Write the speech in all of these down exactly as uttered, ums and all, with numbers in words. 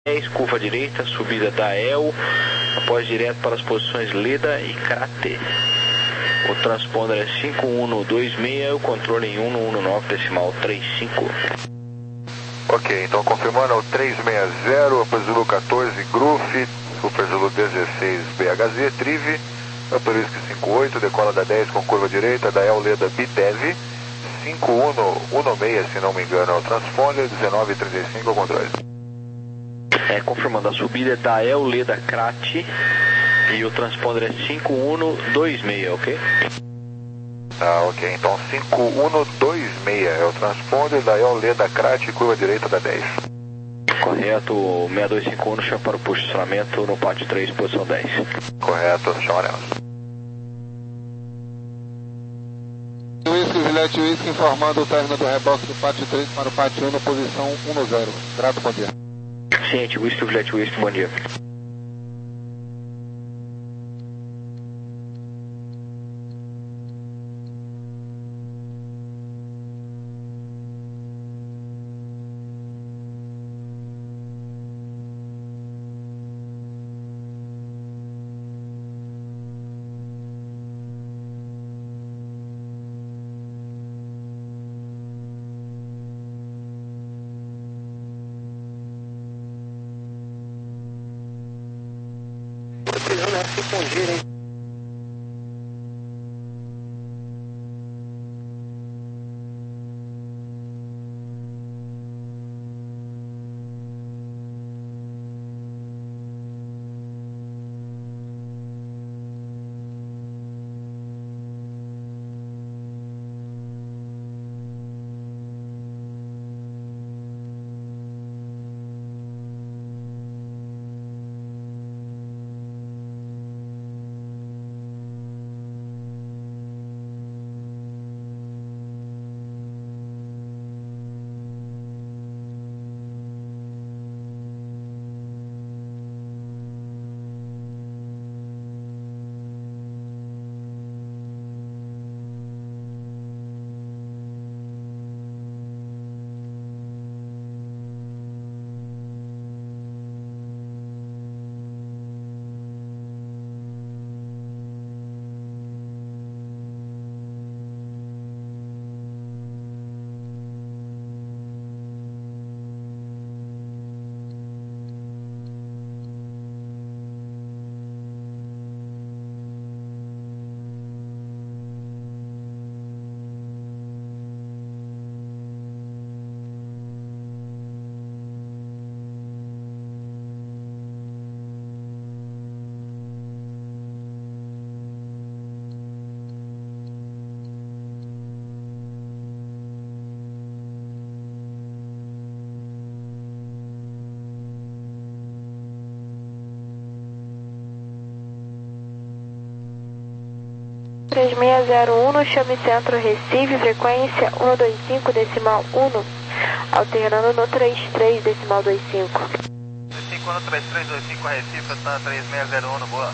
curva direita, subida da E L, após direto para as posições Leda e Crate. O transponder é cinco um dois seis, o controle em um um nove decimal trinta e cinco. Ok, então confirmando o três seis zero, Upper Zulu quatorze, Groove, Upper Zulu dezesseis, B H Z, Trive, Upper Whisky cinquenta e oito, decola da dez com curva direita, da E L Leda Bitev, cinco um um seis, se não me engano, é o transponder, dezenove trinta e cinco, o controle. É, confirmando, a subida é da E L Leda Crate e o transponder é cinco um dois seis, ok? Ah, ok, então cinco um dois seis é o transponder da E L Leda Crate, curva direita da dez. Correto, seis dois cinco um, chama para o posicionamento no pátio três, posição dez. Correto, chamaremos. Whisky, Juliette Whisky, informando o término do reboque do pátio três para o pátio um, na posição um zero. Grato, bom dia. Ciente, Whisky, Juliette Whisky, bom dia. Precisando responder, hein? três seis zero um, chame centro Recife, frequência um dois cinco decimal um, alternando no trinta e três decimal vinte e cinco. vinte e cinco no trinta e três vinte e cinco Recife, está três seis zero um, boa.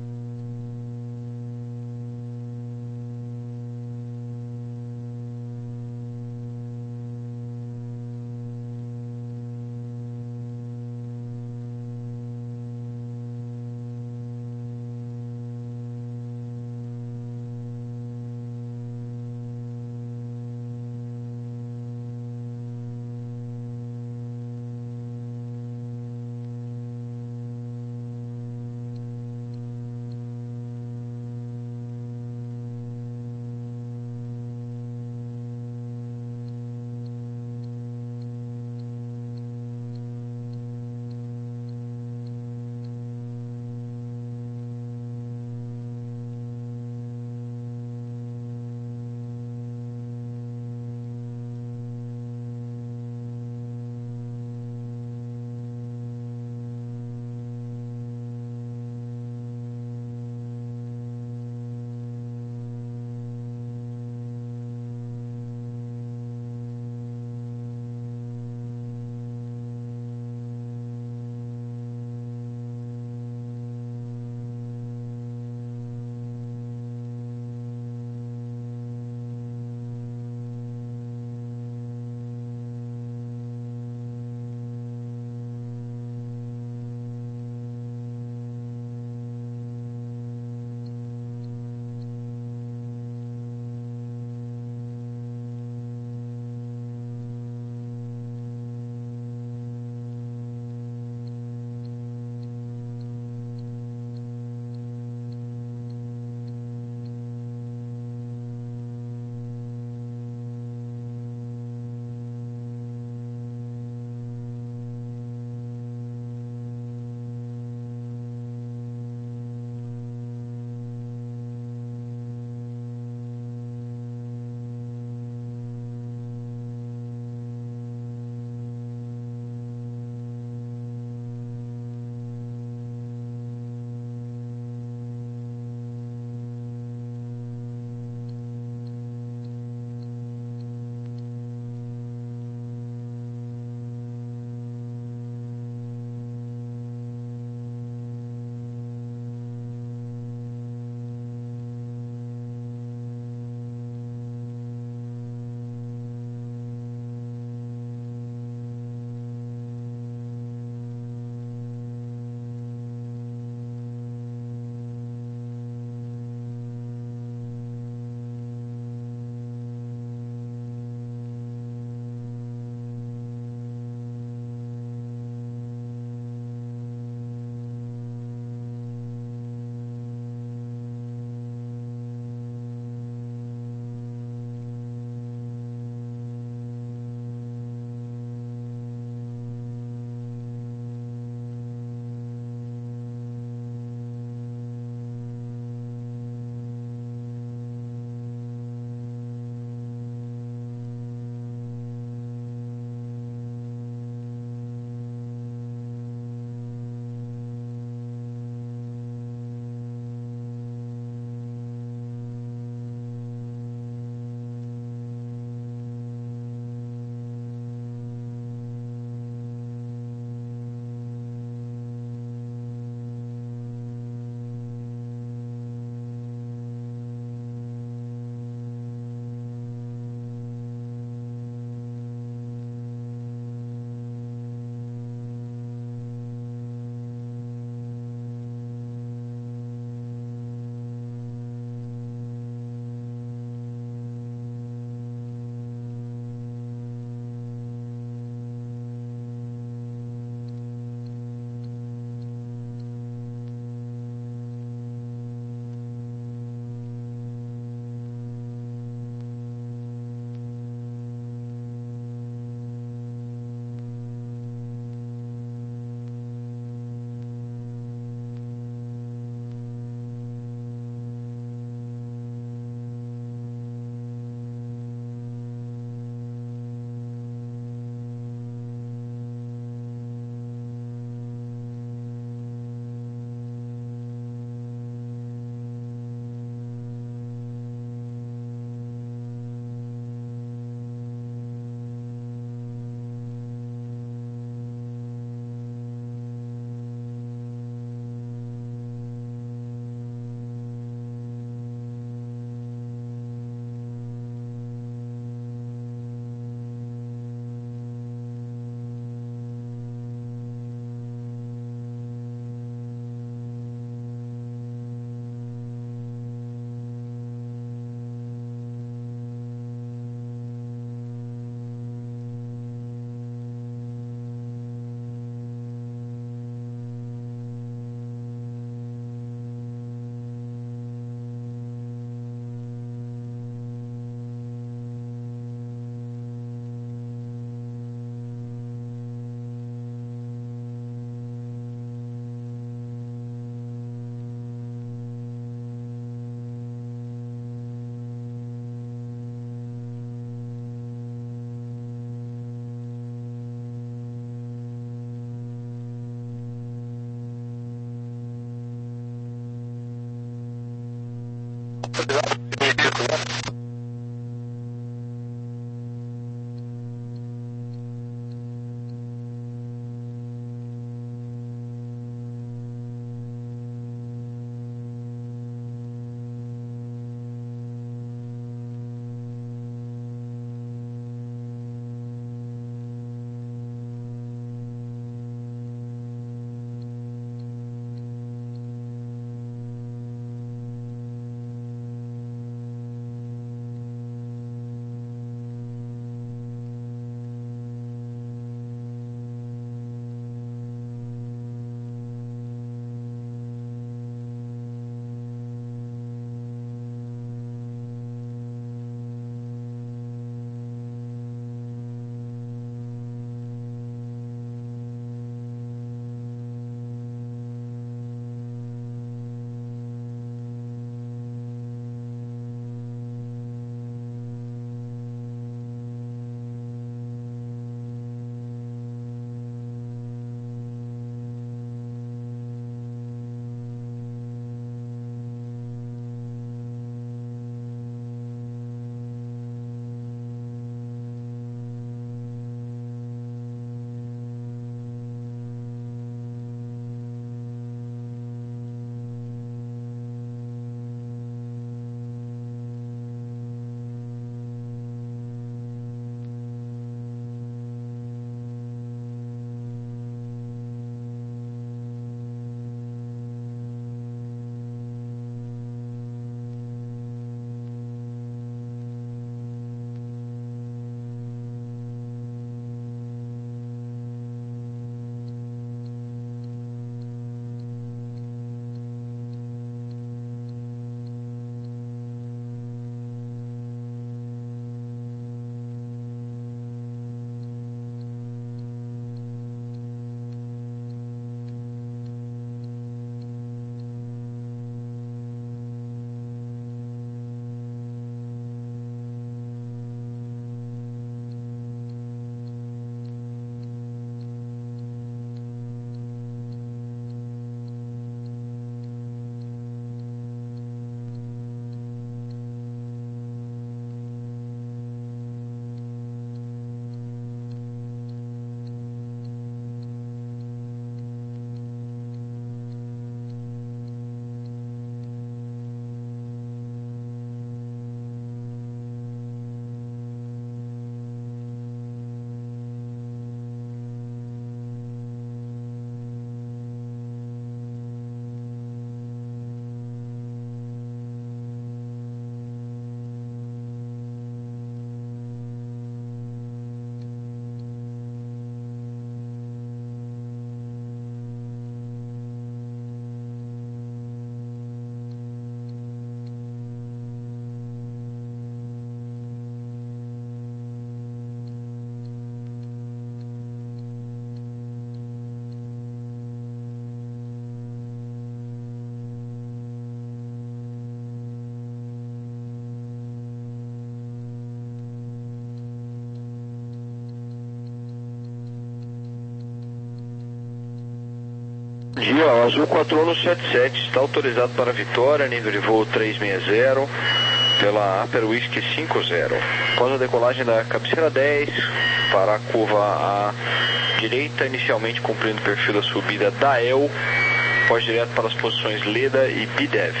Dia, o Azul quatro um sete sete, está autorizado para Vitória, nível de voo trezentos e sessenta, pela Upper Whisky cinco zero. Após a decolagem da cabeceira dez, para a curva à direita, inicialmente cumprindo o perfil da subida da E L, pós direto para as posições Leda e B D E V.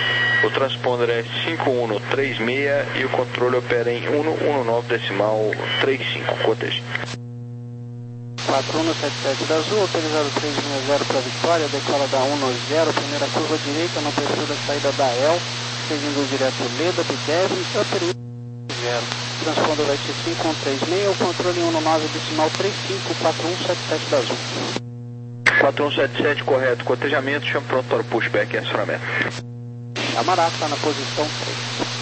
O transponder é cinco um três seis e o controle opera em um um nove decimal trinta e cinco. Coteja. quatro um sete sete da Azul, autorizado trezentos e sessenta para Vitória, decola da um zero, primeira curva direita no perfil da saída da E L, seguindo direto Leda, B D E V e Upper zero. Transponder vai ser cinco um três seis, o controle em um nove decimal trinta e cinco, quatro um sete sete da Azul. quatro um sete sete, correto, cotejamento, chama pronto para o pushback e acionamento. Amará está na posição três.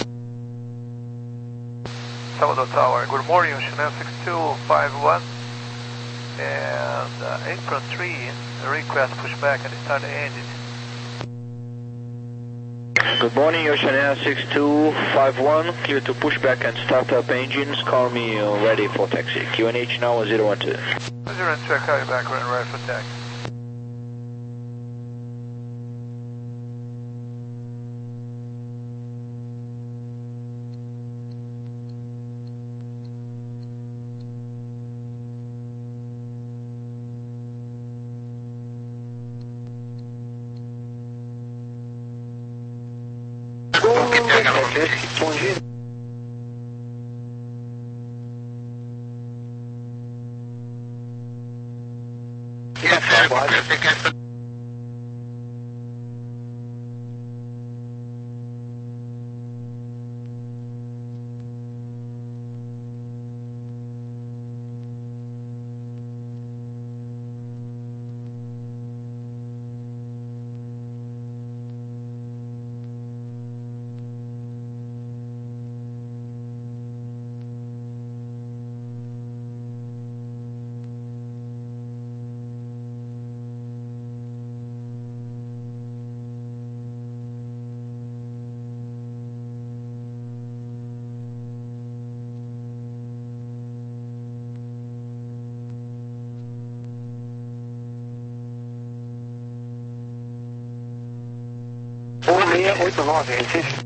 Salvador Tower, good morning, Chanel six two five one. And uh, apron three, request pushback and start the engine. Good morning, Oceania six two five one, clear to pushback and start up engines, call me uh, ready for taxi. Q N H now zero one two. zero one two, call you back, run right for taxi. Bom dia. um seis oito nove, Recife.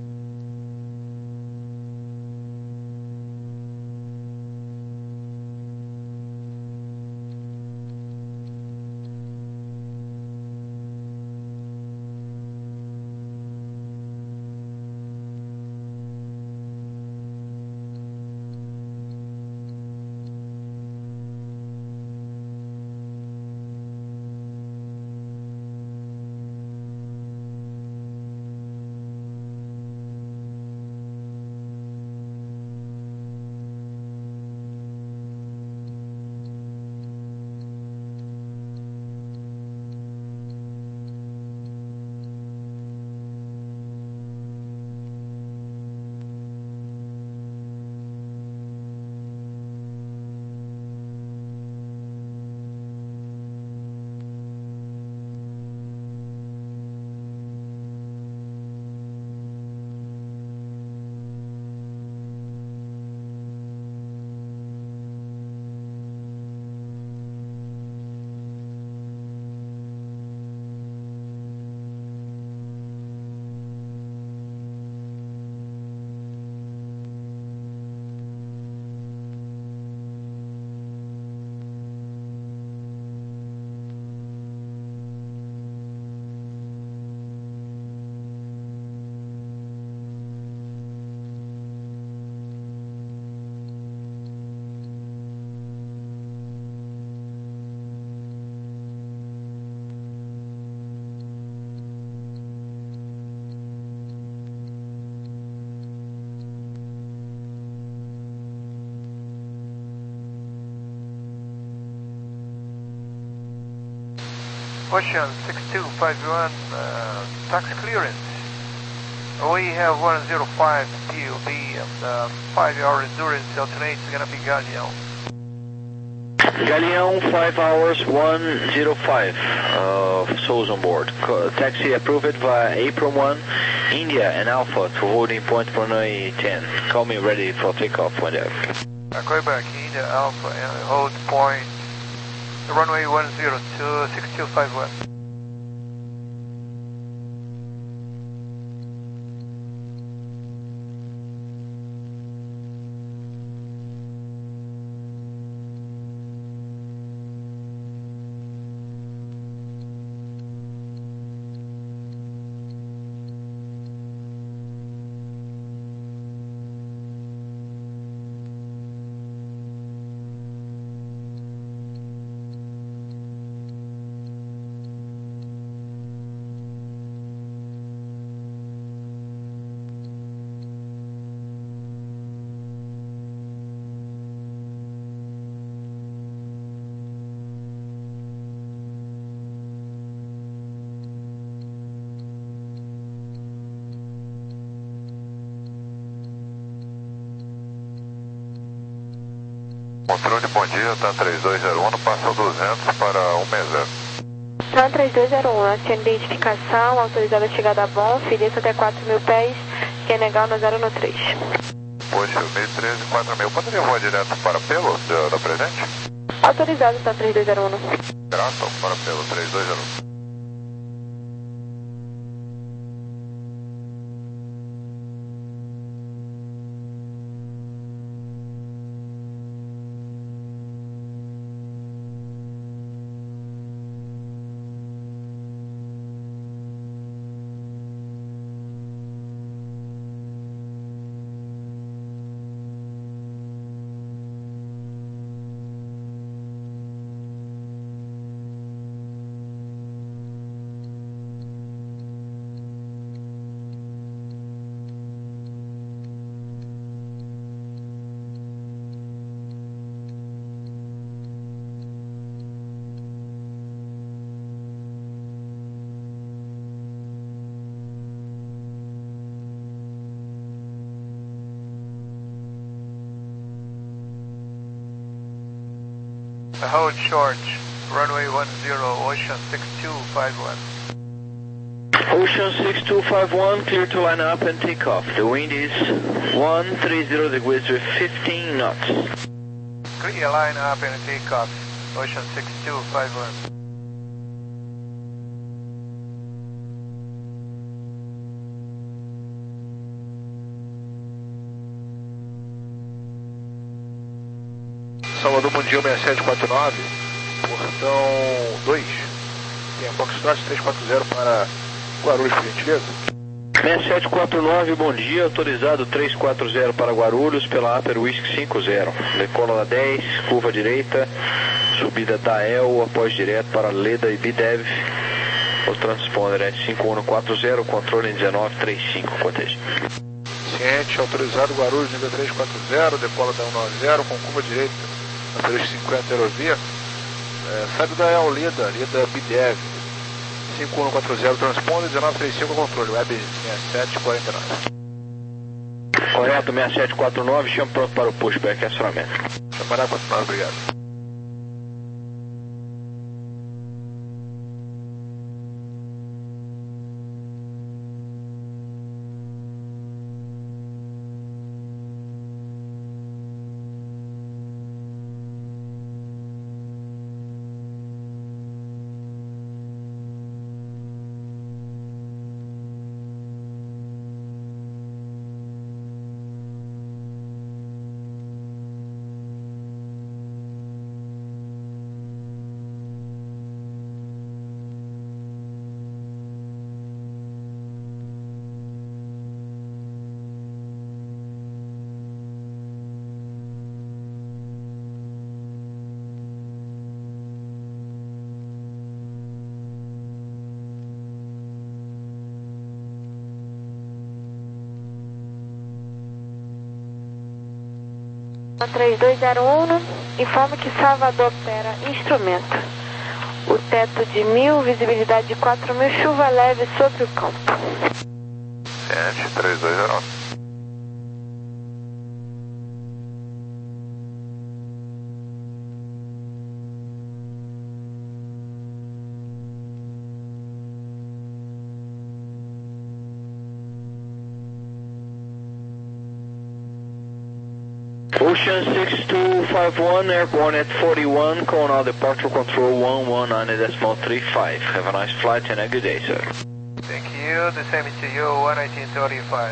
Ocean six two five one, uh, taxi clearance. We have one zero five P U B and uh, five hour endurance alternate is going to be Galeão. Galeão, five hours, one zero five, uh, souls on board. Co taxi approved via April one, India and Alpha to holding point runway ten. Call me ready for takeoff when there. Uh, Quebec, India, Alpha, and hold point runway one zero two, six two five one. Controle, bom dia, TAM três dois zero um, passou duzentos para cento e sessenta. TAM três dois zero um, acione de identificação, autorizada a chegada a bom, filheta até quatro mil pés, que é legal no zero no três. Poxa, mil e treze, quatro mil, poderia voar direto para Pelo, da, da presente? Autorizado, TAM três dois zero um. Grato, para Pelo, três dois zero um. Hold short, runway one zero, Ocean six two five one. Ocean six two five one, clear to line up and take off. The wind is one thirty degrees with fifteen knots. Clear, line up and take off, Ocean six two five one. Salvador Mundial sessenta e sete quarenta e nove, portão dois, tem a Foxtrot três quatro zero para Guarulhos, por gentileza. sessenta e sete quarenta e nove, bom dia, autorizado três quatro zero para Guarulhos pela Upper Whisky cinco zero. Decola da dez, curva direita, subida da E L, após direto para Leda e B D E V. O transponder é cinco um quatro zero, controle em dezenove trinta e cinco, cortejo. Ciente, autorizado Guarulhos, nível três quatro zero, decola da cento e noventa, com curva direita, na três cinquenta Aerovia. É, sabe da E L, Leda, Leda B D E V. cinco um quatro zero, transponder, dezenove trinta e cinco, controle, web sessenta e sete quarenta e nove. Correto, sessenta e sete quarenta e nove, chama pronto para o pushback e acionamento. Chamará quarenta e nove, obrigado. três dois zero um, informa que Salvador opera instrumento. O teto de mil, visibilidade de quatro mil, chuva leve sobre o campo. Ciente, três dois zero um. Ocean six two five one, airborne at forty-one, Conal departure control one one nine decimal three five. Have a nice flight and a good day, sir. Thank you, the same to you, one nineteen thirty-five.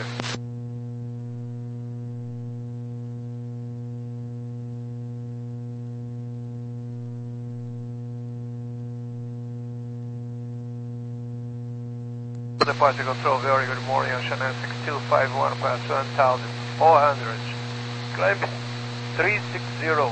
Departure control, very good morning, Ocean six two five one, pass one thousand four hundred. Climb three six zero.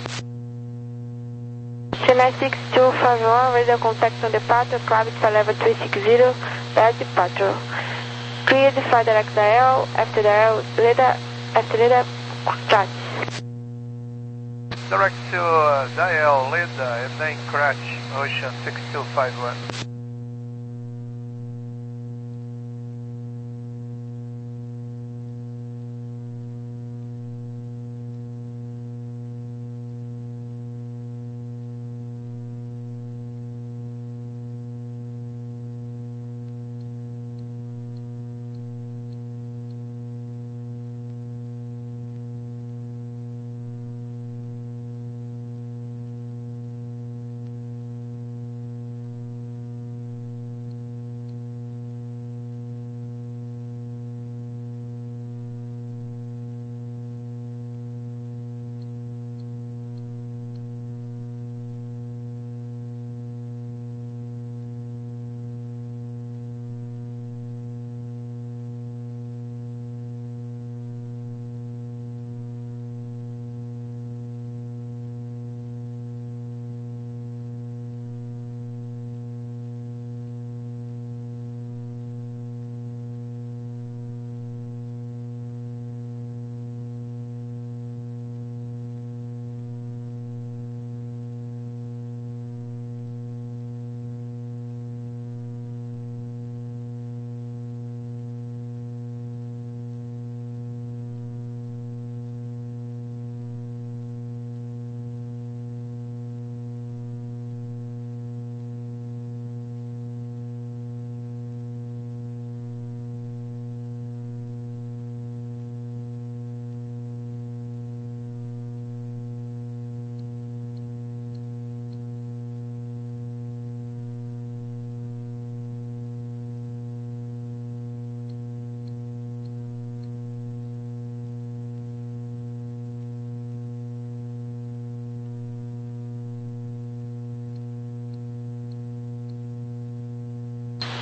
Chennai six two five one, radar contact on departure, climb to level three six zero, bad departure. Clear the flight direct dial, after dial, radar, after radar, crash. Direct to uh, dial, Leda, and then crash, Ocean six two five one.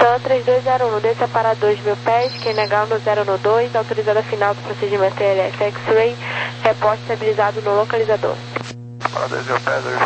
Sun três dois zero um, desça para dois mil pés, quem negar no zero no dois, autorizada final do procedimento T L S X-Ray, reporte estabilizado no localizador. Para dois mil pés,